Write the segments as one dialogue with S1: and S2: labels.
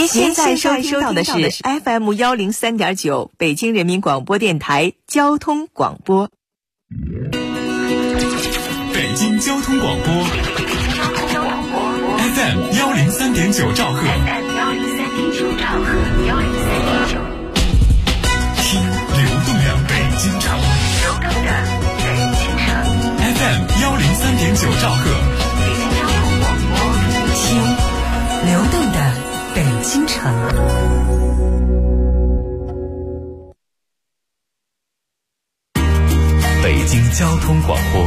S1: 您现在收听到的是 FM103.9 北京人民广播电台交通广播。
S2: 北京交通广播 FM103.9 兆赫，听流动的北京城，FM103.9 兆赫，
S1: 听流动的北京城。
S2: 北京交通广播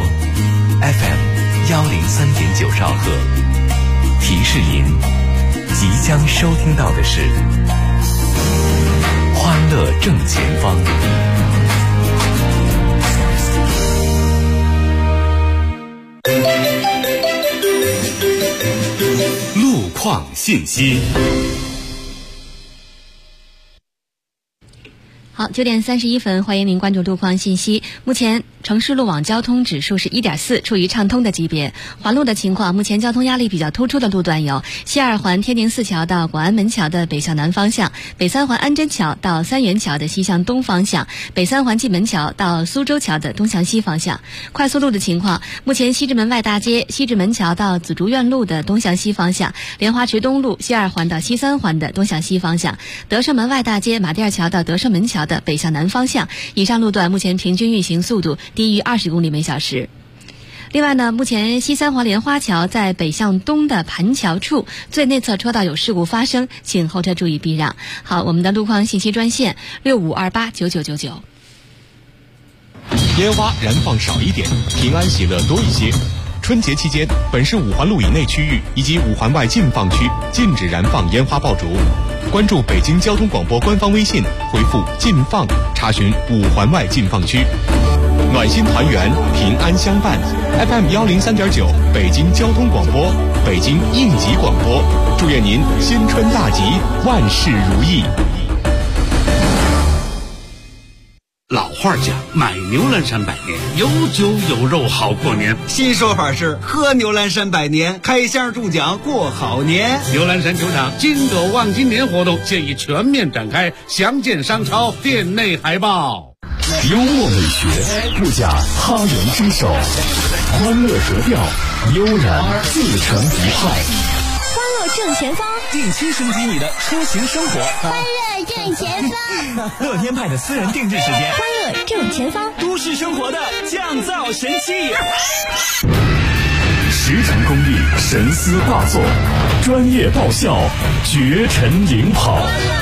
S2: FM103.9 兆赫，提示您即将收听到的是欢乐正前方。路况信息。
S3: 好，9点31分，欢迎您关注路况信息。目前城市路网交通指数是 1.4， 处于畅通的级别。环路的情况，目前交通压力比较突出的路段有西二环天宁寺桥到广安门桥的北向南方向，北三环安贞桥到三元桥的西向东方向，北三环蓟门桥到苏州桥的东向西方向。快速路的情况，目前西直门外大街西直门桥到紫竹院路的东向西方向，莲花池东路西二环到西三环的东向西方向，德胜门外大街马甸桥到德胜门桥的北向南方向。以上路段目前平均运行速度低于20公里每小时。另外呢，目前西三环莲花桥在北向东的盘桥处最内侧车道有事故发生，请后车注意避让。好，我们的路况信息专线65289999。
S4: 烟花燃放少一点，平安喜乐多一些。春节期间，本市5环路以内区域以及5环外禁放区禁止燃放烟花爆竹。关注北京交通广播官方微信，回复“禁放”查询5环外禁放区。暖心团圆，平安相伴。FM103.9 北京交通广播，北京应急广播，祝愿您新春大吉，万事如意。
S5: 老话讲，买牛栏山百年，有酒有肉好过年。
S6: 新说法是喝牛栏山百年，开箱中奖过好年。
S5: 牛栏山球场金狗望金年活动现已全面展开，详见商超店内海报。
S2: 幽默美学，不假他人之手，欢乐格调，悠然自成一派。
S7: 欢乐正前方，
S2: 定期升级你的出行生活。
S7: 欢乐正前方，
S2: 乐天派的私人定制时间。
S7: 欢乐正前方，
S2: 都市生活的降噪神器。十成工艺，神思画作，专业爆笑，绝尘领跑。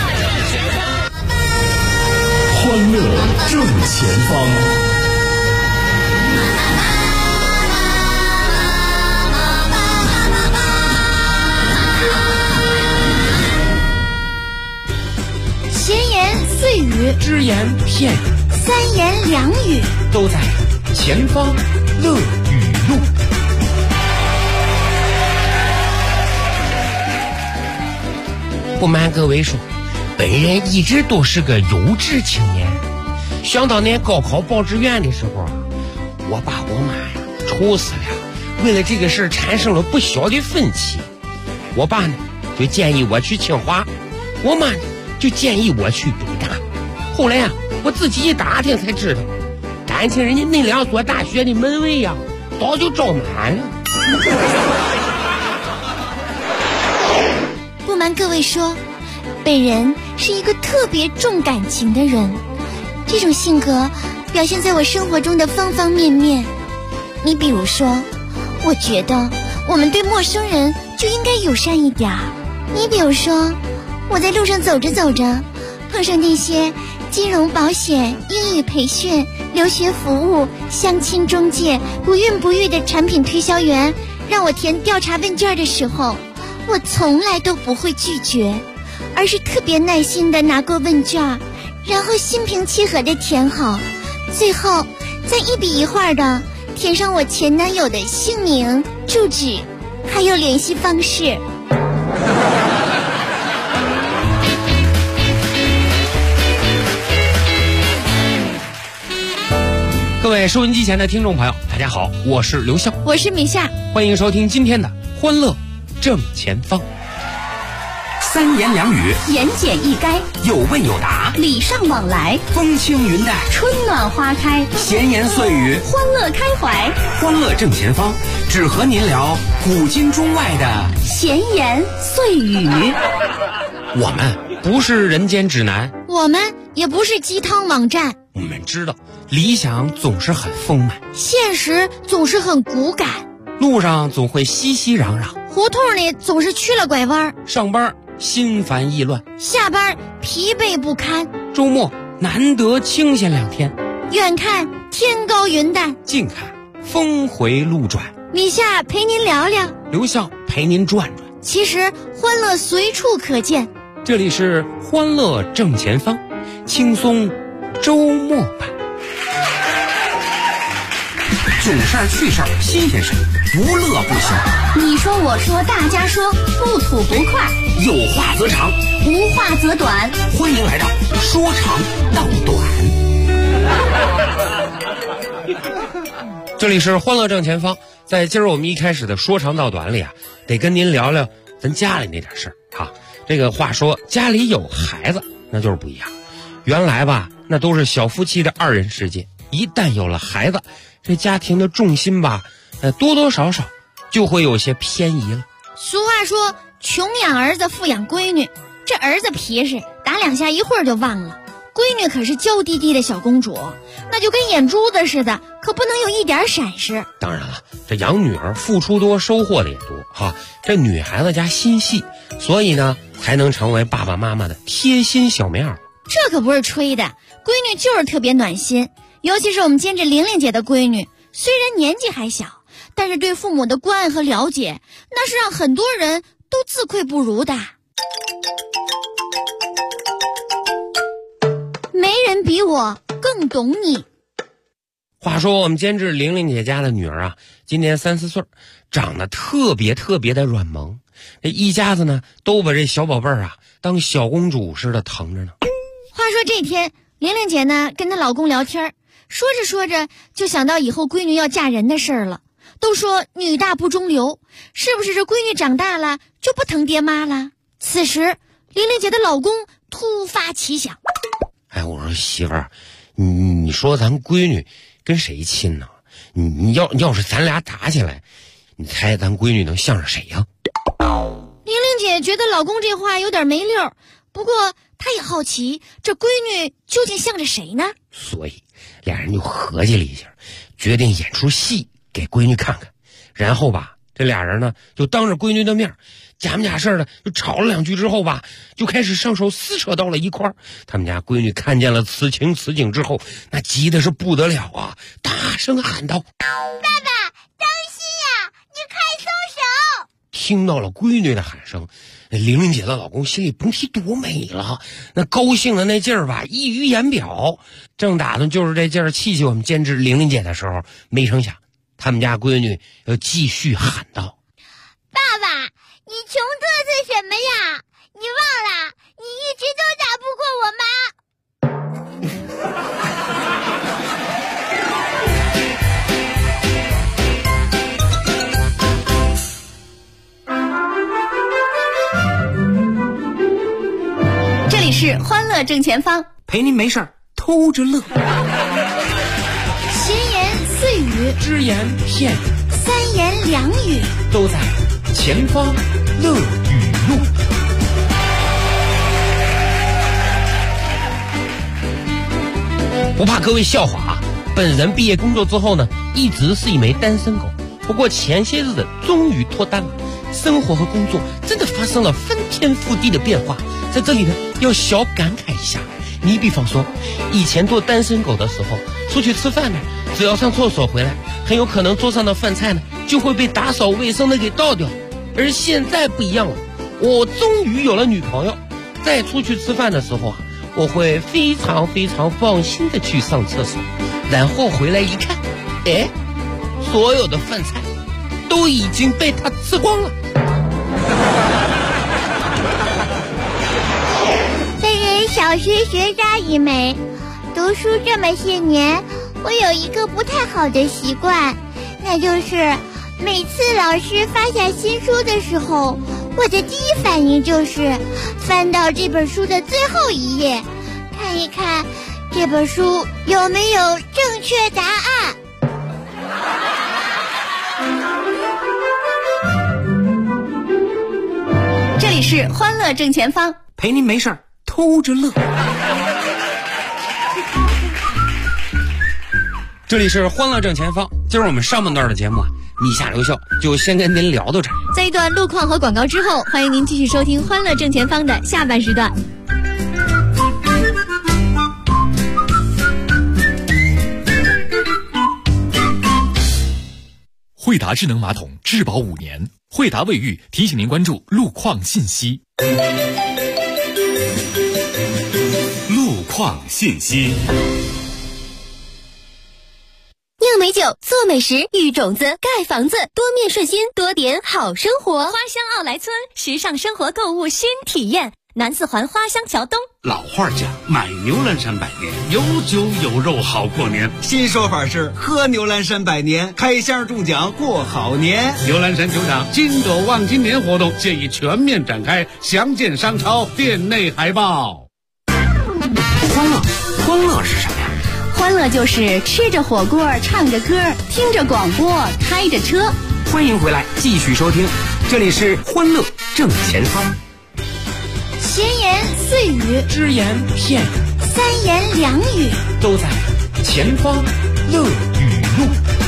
S2: 欢乐正前方。
S7: 闲言碎语，
S8: 只言片语，
S7: 三言两语，
S8: 都在前方乐语录。不瞒各位说，本人一直都是个优质青年。想当年高考报志愿的时候，我爸我妈呀愁死了，为了这个事产生了不小的分歧。我爸呢就建议我去清华，我妈呢就建议我去北大。后来我自己一打听才知道，感情人家那2所大学的门卫早就招满了。
S7: 不瞒各位说，本人是一个特别重感情的人，这种性格表现在我生活中的方方面面。你比如说，我觉得我们对陌生人就应该友善一点。你比如说，我在路上走着走着，碰上那些金融保险、英语培训、留学服务、相亲中介、不孕不育的产品推销员，让我填调查问卷的时候，我从来都不会拒绝，而是特别耐心地拿过问卷，然后心平气和地填好，最后再一笔一画地填上我前男友的姓名、住址还有联系方式。
S8: 各位收音机前的听众朋友，大家好，我是刘笑，
S7: 我是米夏，
S8: 欢迎收听今天的欢乐正前方。
S9: 三言两语，
S10: 言简意赅，
S9: 有问有答，
S10: 礼尚往来，
S9: 风轻云淡，
S10: 春暖花开，
S9: 闲言碎语，
S10: 欢乐开怀，
S9: 欢乐正前方，只和您聊古今中外的
S10: 闲言碎语。
S8: 我们不是人间指南，
S7: 我们也不是鸡汤网站，
S8: 我们知道理想总是很丰满，
S7: 现实总是很骨感，
S8: 路上总会熙熙攘攘，
S7: 胡同里总是曲了拐弯，
S8: 上班心烦意乱，
S7: 下班疲惫不堪，
S8: 周末难得清闲2天，
S7: 远看天高云淡，
S8: 近看峰回路转，
S7: 李夏陪您聊聊，
S8: 刘笑陪您转转，
S7: 其实欢乐随处可见。
S8: 这里是欢乐正前方，轻松周末版，囧事儿趣事儿新鲜事儿，不乐不休。
S10: 你说我说大家说，不吐不快，
S9: 有话则长，
S10: 无话则短，
S9: 欢迎来到说长道短。
S8: 这里是欢乐正前方，在今儿我们一开始的说长道短里啊，得跟您聊聊咱家里那点事儿哈。这个话说家里有孩子那就是不一样，原来吧那都是小夫妻的2人世界，一旦有了孩子，这家庭的重心吧多多少少就会有些偏移了。
S7: 俗话说穷养儿子富养闺女，这儿子皮实，打2下一会儿就忘了，闺女可是娇滴滴的小公主，那就跟眼珠子似的，可不能有一点闪失。
S8: 当然了，这养女儿付出多收获的也多哈，这女孩子家心细，所以呢才能成为爸爸妈妈的贴心小棉袄。
S7: 这可不是吹的，闺女就是特别暖心，尤其是我们监制玲玲姐的闺女，虽然年纪还小，但是对父母的关爱和了解，那是让很多人都自愧不如的。没人比我更懂你。
S8: 话说我们监制玲玲姐家的女儿啊，今年3、4岁，长得特别的软萌，这一家子呢都把这小宝贝儿啊当小公主似的疼着呢。
S7: 话说这天，玲玲姐呢跟她老公聊天，说着说着就想到以后闺女要嫁人的事儿了。都说女大不中留，是不是这闺女长大了就不疼爹妈了？此时玲玲姐的老公突发奇想，
S8: 哎，我说媳妇儿，你说咱闺女跟谁亲呢？你要是咱俩打起来，你猜咱闺女能向着谁呀？
S7: 玲玲姐觉得老公这话有点没溜，不过她也好奇这闺女究竟向着谁呢？
S8: 所以俩人就合计了一下，决定演出戏给闺女看看。然后吧，这俩人呢就当着闺女的面假模假式的就吵了2句之后吧，就开始上手撕扯到了一块儿。他们家闺女看见了此情此景之后，那急的是不得了啊，大声喊道：
S7: 爸爸当心呀，你快松手！
S8: 听到了闺女的喊声，玲玲姐的老公心里甭提多美了，那高兴的那劲儿吧溢于言表。正打算就是这劲儿气我们监制玲玲姐的时候，没成想他们家闺女要继续喊道：
S7: 爸爸，你穷嘚瑟什么呀？你忘了你一直都打不过我妈。
S10: 这里是欢乐正前方，
S9: 陪您没事儿偷着乐，
S7: 闲言碎语，
S8: 只言片语，
S7: 三言2语，
S8: 都在前方乐语录。不怕各位笑话啊，本人毕业工作之后呢，一直是一枚单身狗。不过前些日子终于脱单了，生活和工作真的发生了翻天覆地的变化。在这里呢，要小感慨一下。你比方说，以前做单身狗的时候，出去吃饭呢，只要上厕所回来，很有可能桌上的饭菜呢就会被打扫卫生的给倒掉。而现在不一样了，我终于有了女朋友，再出去吃饭的时候啊，我会非常放心的去上厕所，然后回来一看，哎，所有的饭菜都已经被他吃光了。
S7: 小学学渣一枚，读书这么些年，我有一个不太好的习惯，那就是每次老师发下新书的时候， 我的第一反应就是翻到这本书的最后一页，看一看这本书有没有正确答案。
S10: 这里是欢乐正前方，
S9: 陪您没事儿偷着乐。这里是欢乐正前方，今儿我们上半段的节目啊，以下留校就先跟您聊到这儿。
S10: 在一段路况和广告之后，欢迎您继续收听欢乐正前方的下半时段。
S2: 惠达智能马桶质保5年，惠达卫浴提醒您关注路况信息。
S4: 路况信息。
S10: 酿美酒，做美食，育种子，盖房子，多面顺心，多点好生活。花乡奥莱村，时尚生活购物新体验。南四环花乡桥东。
S5: 老话讲，买牛栏山百年，有酒有肉好过年。
S6: 新说法是喝牛栏山百年，开箱中奖过好年。
S5: 牛栏山酒厂金斗望今年活动现已全面展开，详见商超店内海报。
S9: 欢乐是什么呀？
S10: 欢乐就是吃着火锅，唱着歌，听着广播，开着车。
S9: 欢迎回来，继续收听，这里是欢乐正前方。
S7: 闲言碎语，
S9: 只言片语，
S7: 三言两语，
S9: 都在前方乐语录。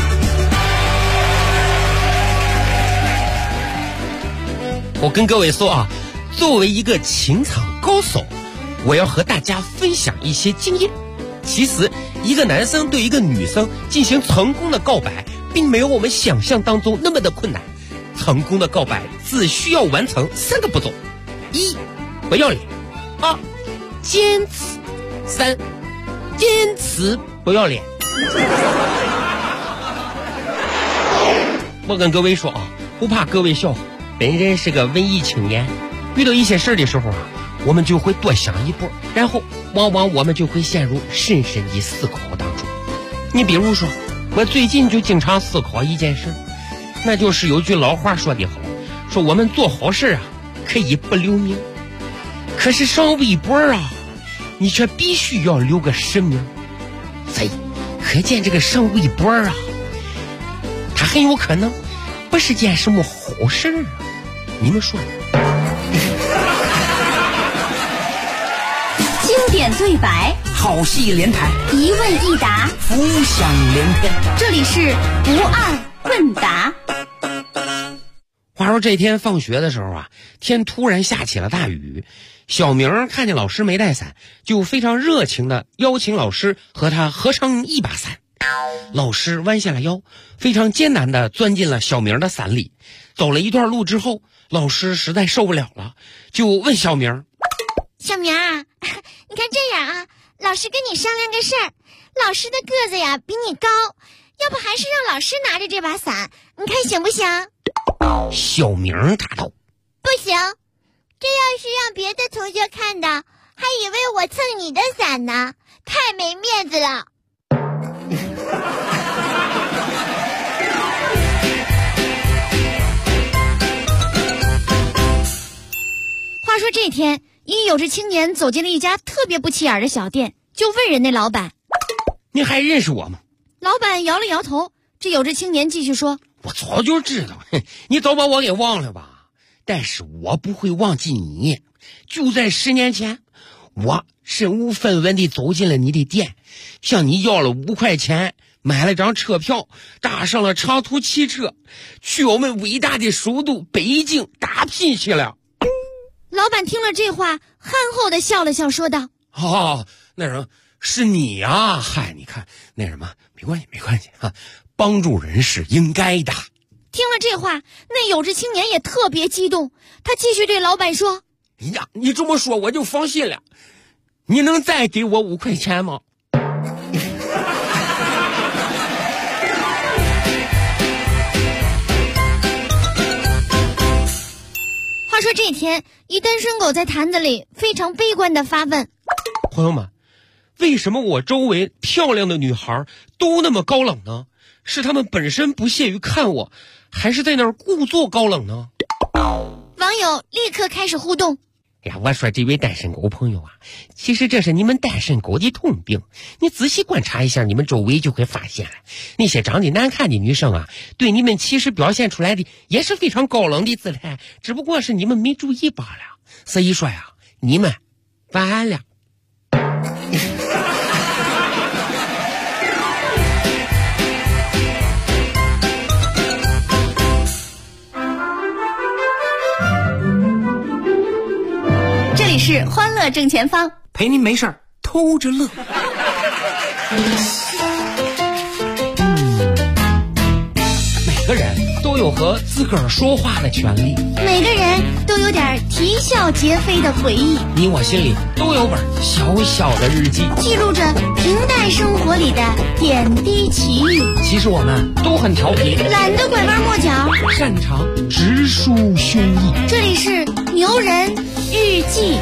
S9: 我跟各位说啊，作为一个情场高手，我要和大家分享一些经验。其实一个男生对一个女生进行成功的告白，并没有我们想象当中那么的困难。成功的告白只需要完成3个步骤：一、不要脸；2、坚持；3、坚持不要脸。我跟各位说啊，不怕各位笑话，本人是个文艺青年，遇到一些事的时候啊，我们就会多想一步，然后往往我们就会陷入深深的思考当中。你比如说，我最近就经常思考一件事，那就是有句老话说得好，说我们做好事啊可以不留名，可是上微博啊你却必须要留个实名。所以可见这个上微博啊，它很有可能不是件什么好事啊，你们说
S10: 经典对白，
S9: 好戏连台，
S10: 一问一答，
S9: 浮想联翩。
S10: 这里是不二问答。
S9: 话说这天放学的时候啊，天突然下起了大雨。小明看见老师没带伞，就非常热情地邀请老师和他合撑一把伞。老师弯下了腰，非常艰难地钻进了小明的伞里。走了一段路之后，老师实在受不了了，就问小明：
S7: 小明啊，你看这样啊，老师跟你商量个事儿，老师的个子呀比你高，要不还是让老师拿着这把伞，你看行不行？
S9: 小明答道：
S7: 不行，这要是让别的同学看到，还以为我蹭你的伞呢，太没面子了。话说这天，一有志青年走进了一家特别不起眼的小店，就问人那老板：
S9: 你还认识我吗？
S7: 老板摇了摇头。这有志青年继续说：
S9: 我早就知道，你早把我给忘了吧，但是我不会忘记你。就在10年前，我身无分文地走进了你的店，向你要了5块钱，买了张车票，搭上了长途汽车，去我们伟大的首都北京打拼去了。
S7: 老板听了这话，憨厚地笑了笑，说道：
S9: 哦，那什么，是你啊？嗨，你看那什么，没关系啊，帮助人是应该的。
S7: 听了这话，那有志青年也特别激动，他继续对老板说：
S9: 呀，你这么说我就放心了，你能再给我5块钱吗？
S7: 话说这天，一单身狗在坛子里非常悲观地发问：
S9: 朋友们，为什么我周围漂亮的女孩都那么高冷呢？是她们本身不屑于看我，还是在那儿故作高冷呢？
S7: 网友立刻开始互动。
S8: 哎呀，我说这位单身狗朋友啊，其实这是你们单身狗的通病。你仔细观察一下你们周围就会发现了，那些长得难看的女生啊，对你们其实表现出来的也是非常高冷的姿态，只不过是你们没注意罢了。所以说呀，你们完了。
S10: 这里是欢乐正前方，
S6: 陪您没事儿偷着乐。
S8: 每个人都有和自个儿说话的权利，
S7: 每个人都有点啼笑皆非的回忆，
S8: 你我心里都有本小小的日记，
S7: 记录着平淡生活里的点滴奇遇。
S8: 其实我们都很调皮，
S7: 懒得拐弯抹角，
S8: 擅长直抒胸臆。
S7: 这里是牛人日记。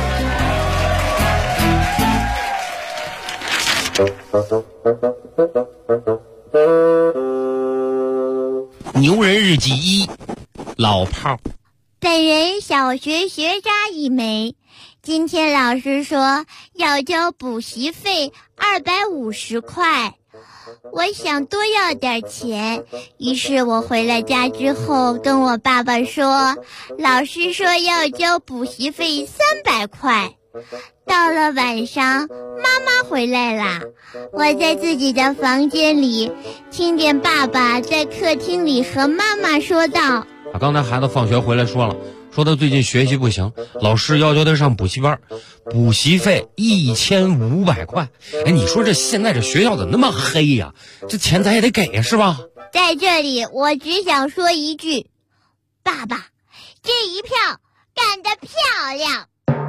S8: 牛人日记1，老炮。
S7: 本人小学学渣一枚，今天老师说要交补习费250块，我想多要点钱，于是我回了家之后跟我爸爸说，老师说要交补习费300块。到了晚上，妈妈回来啦，我在自己的房间里听见爸爸在客厅里和妈妈说道，
S9: 刚才孩子放学回来说他最近学习不行，老师要求他上补习班，补习费1500块。哎，你说这现在这学校怎么那么黑呀？这钱咱也得给呀，是吧？
S7: 在这里我只想说一句，爸爸，这一票干得漂亮。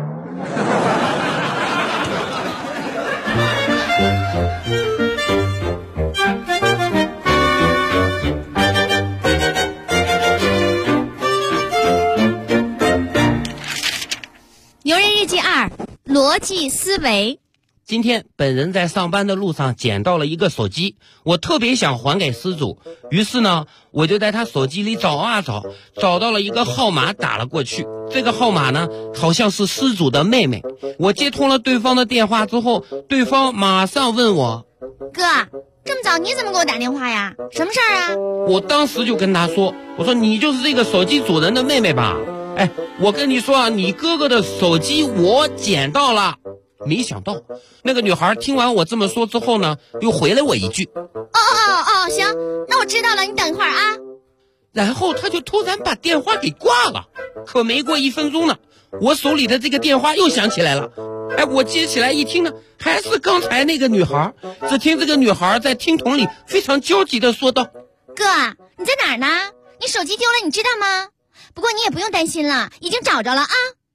S10: 牛人日记2，逻辑思维。
S8: 今天本人在上班的路上捡到了一个手机，我特别想还给失主，于是呢，我就在他手机里找啊找，找到了一个号码打了过去。这个号码呢，好像是失主的妹妹。我接通了对方的电话之后，对方马上问我，
S7: 哥，这么早你怎么给我打电话呀？什么事儿啊？
S8: 我当时就跟他说，我说你就是这个手机主人的妹妹吧？哎，我跟你说啊，你哥哥的手机我捡到了。没想到那个女孩听完我这么说之后呢，又回了我一句，
S7: 行，那我知道了，你等一会儿啊。
S8: 然后他就突然把电话给挂了。可没过1分钟呢，我手里的这个电话又响起来了。哎，我接起来一听呢，还是刚才那个女孩。只听这个女孩在听筒里非常焦急地说道，
S7: 哥，你在哪儿呢？你手机丢了，你知道吗？不过你也不用担心了，已经找着了啊。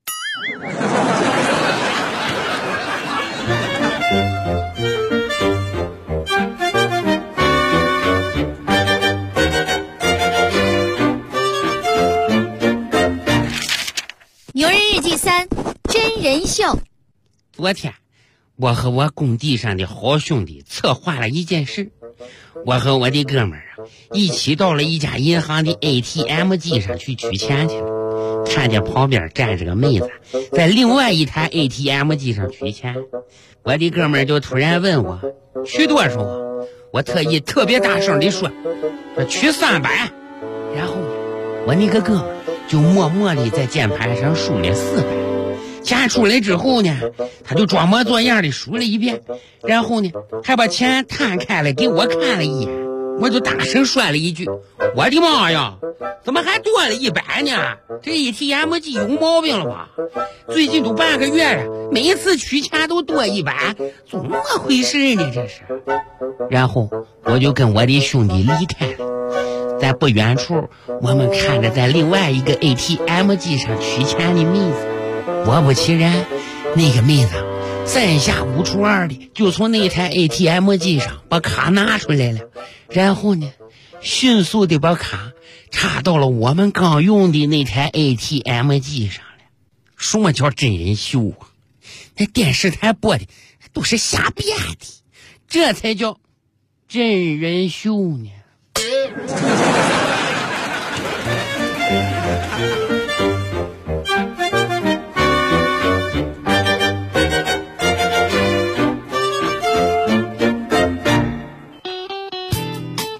S10: 牛人日记3，真人秀。
S8: 昨天我和我工地上的好兄弟策划了一件事，我和我的哥们儿一起到了一家银行的 ATM 机上去取钱去了，看见旁边站着个妹子在另外一台 ATM 机上取钱，我的哥们儿就突然问我取多少啊？我特别大声地说取300。然后我那个哥们儿就默默地在键盘上输了400。钱出来之后呢，他就装模作样的数了一遍，然后呢还把钱摊开了给我看了一眼。我就大声说了一句，我的妈呀，怎么还多了100呢？这 ATM 机有毛病了吧？最近都半个月了，每一次取钱都多100，怎么回事呢这是？然后我就跟我的兄弟离开了。在不远处，我们看着在另外一个 ATM 机上取钱的妹子，果不其然，那个妹子3下5除2的就从那台 ATM 机上把卡拿出来了，然后呢迅速的把卡插到了我们刚用的那台 ATM 机上了。什么叫真人秀啊？那电视台播的都是瞎编的，这才叫真人秀呢。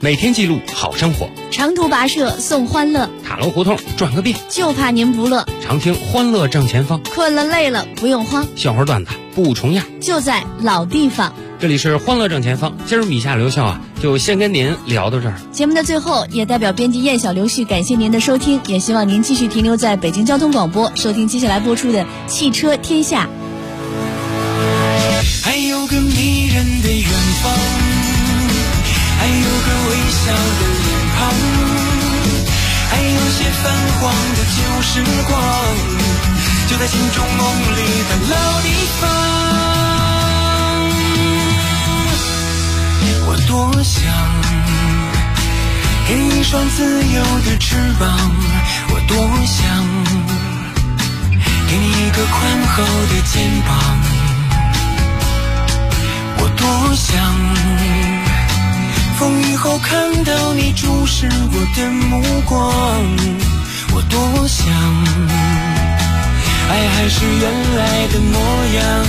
S9: 每天记录好生活。
S7: 长途跋涉送欢乐，
S9: 塔楼胡同转个遍，
S7: 就怕您不乐。
S9: 常听欢乐正前方，
S7: 困了累了不用慌，
S9: 笑话段子不重样，
S7: 就在老地方。
S9: 这里是欢乐正前方，今儿米夏刘笑就先跟您聊到这儿。
S7: 节目的最后，也代表编辑燕小刘旭感谢您的收听，也希望您继续停留在北京交通广播，收听接下来播出的汽车天下。
S11: 还有个迷人的远方，还有个微笑的脸庞，还有些泛黄的旧时光，就在心中梦里的老地方。我多想给你一双自由的翅膀，我多想给你一个宽厚的肩膀，我多想风雨后看到你注视我的目光，我多想爱还是原来的模样，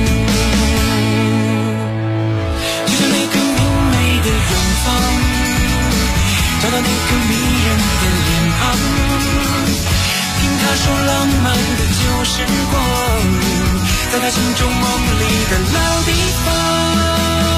S11: 就像那个明媚的远方，找到那个迷人的脸庞，听他说浪漫的旧时光，在他心中梦里的老地方。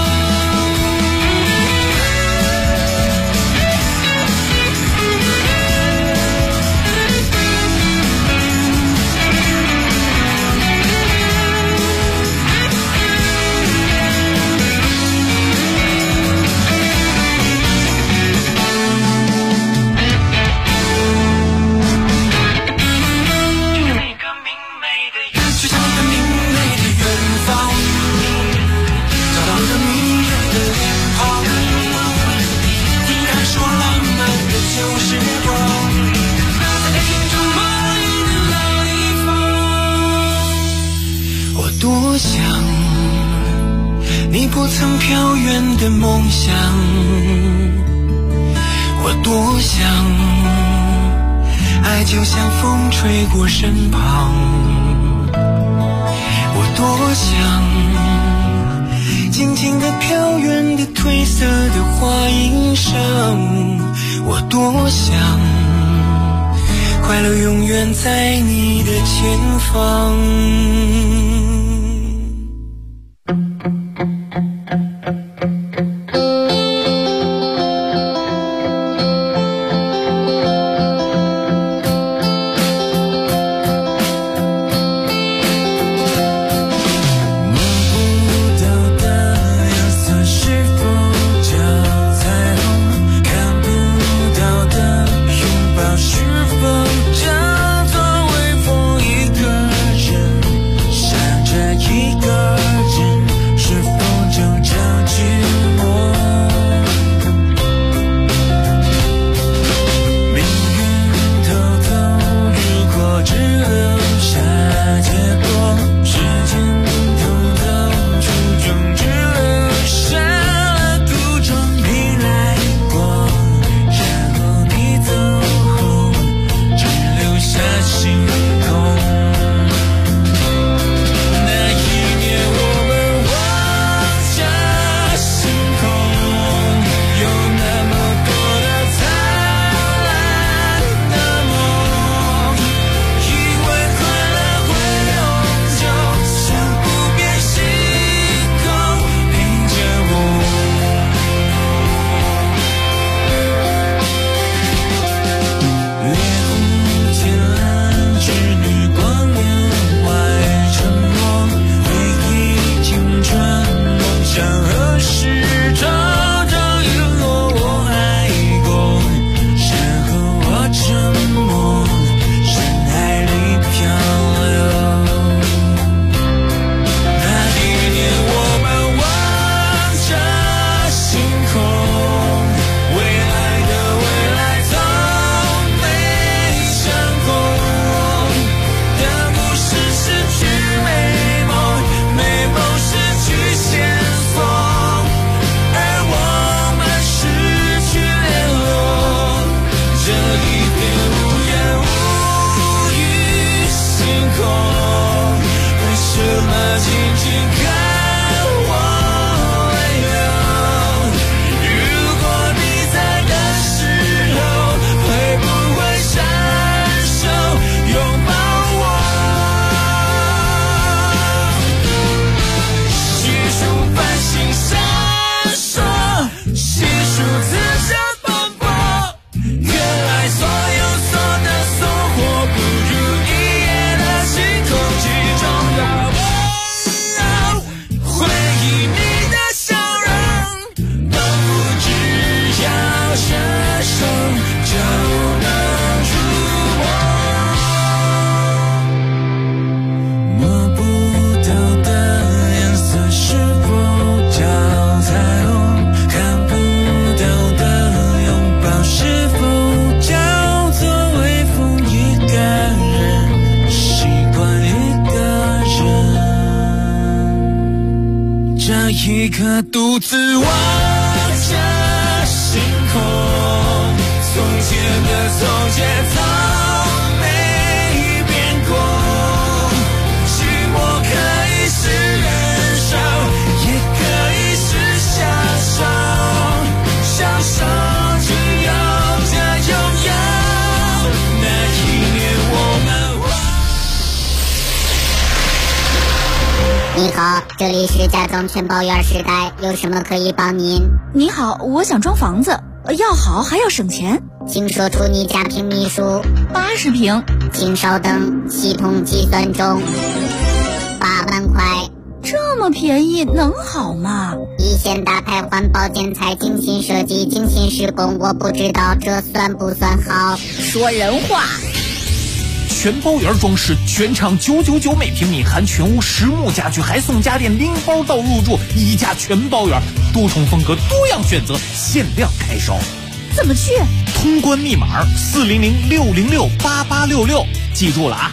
S11: 多想你不曾飘远的梦想，我多想爱就像风吹过身旁，我多想静静地飘远的褪色的花衣裳，我多想快乐永远在你的前方。是否叫做微风一个人这一刻独自望着星空，从前的从前从没变过，寂寞可以是忍受，也可以是享受，享受只有这拥有。那一年我们
S12: 你好，这里是家装全包圆时代，有什么可以帮您？
S13: 你好，我想装房子，要好还要省钱，
S12: 请说出你家平米数。
S13: 80平。
S12: 请稍等，系统计算中。8万块。
S13: 这么便宜能好吗？
S12: 一线大牌环保建材，精心设计，精心施工，我不知道这算不算好。
S13: 说人话。
S14: 全包圆装饰，全场999每平米，含全屋实木家具，还送家电拎包到入住，一家全包圆，多重风格，多样选择，限量开烧。
S13: 怎么去？
S14: 通关密码400-606-8866，记住了啊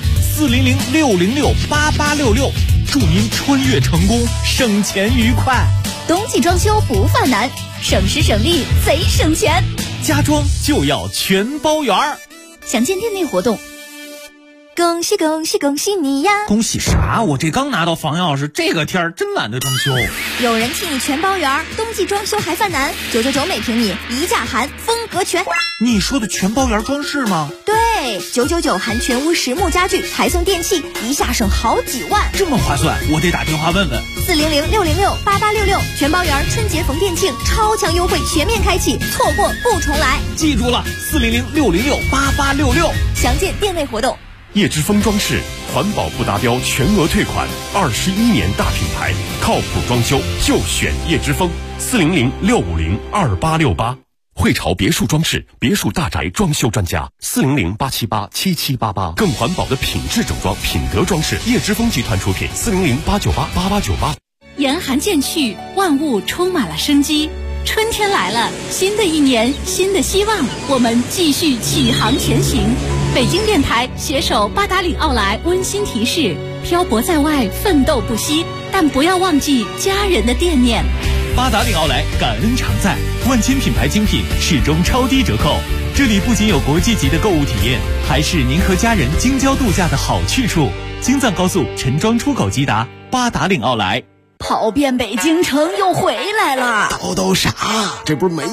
S14: ，400-606-8866，祝您穿越成功，省钱愉快。
S13: 冬季装修不犯难，省时省力贼省钱，
S14: 家装就要全包圆。
S13: 详见店内活动。
S7: 恭喜恭喜恭喜你呀！
S14: 恭喜啥？我这刚拿到房钥匙，这个天儿真懒得装修。
S7: 有人替你全包圆，冬季装修还犯难，999每平米，一价含，风格全。
S14: 你说的全包圆装饰吗？
S7: 对，999含全屋实木家具，还送电器，一下省好几万。
S14: 这么划算，我得打电话问问。
S7: 400-606-8866，全包圆春节逢店庆，超强优惠全面开启，错过不重来。
S14: 记住了，400-606-8866，
S7: 详见店内活动。
S15: 叶之峰装饰，环保不达标全额退款，21年大品牌，靠谱装修就选叶之峰。400-650-2868，汇潮别墅装饰，别墅大宅装修专家。400-878-7788，更环保的品质整装，品德装饰，叶之峰集团出品。400-898-8898。
S16: 严寒渐去，万物充满了生机。春天来了，新的一年，新的希望，我们继续启航前行。北京电台携手八达岭奥莱温馨提示：漂泊在外，奋斗不息，但不要忘记家人的惦念。
S14: 八达岭奥莱感恩常在，万千品牌精品始终超低折扣。这里不仅有国际级的购物体验，还是您和家人京郊度假的好去处。京藏高速陈庄出口即达，八达岭奥莱。
S13: 跑遍北京城又回来了。
S17: 叨叨啥？这不是没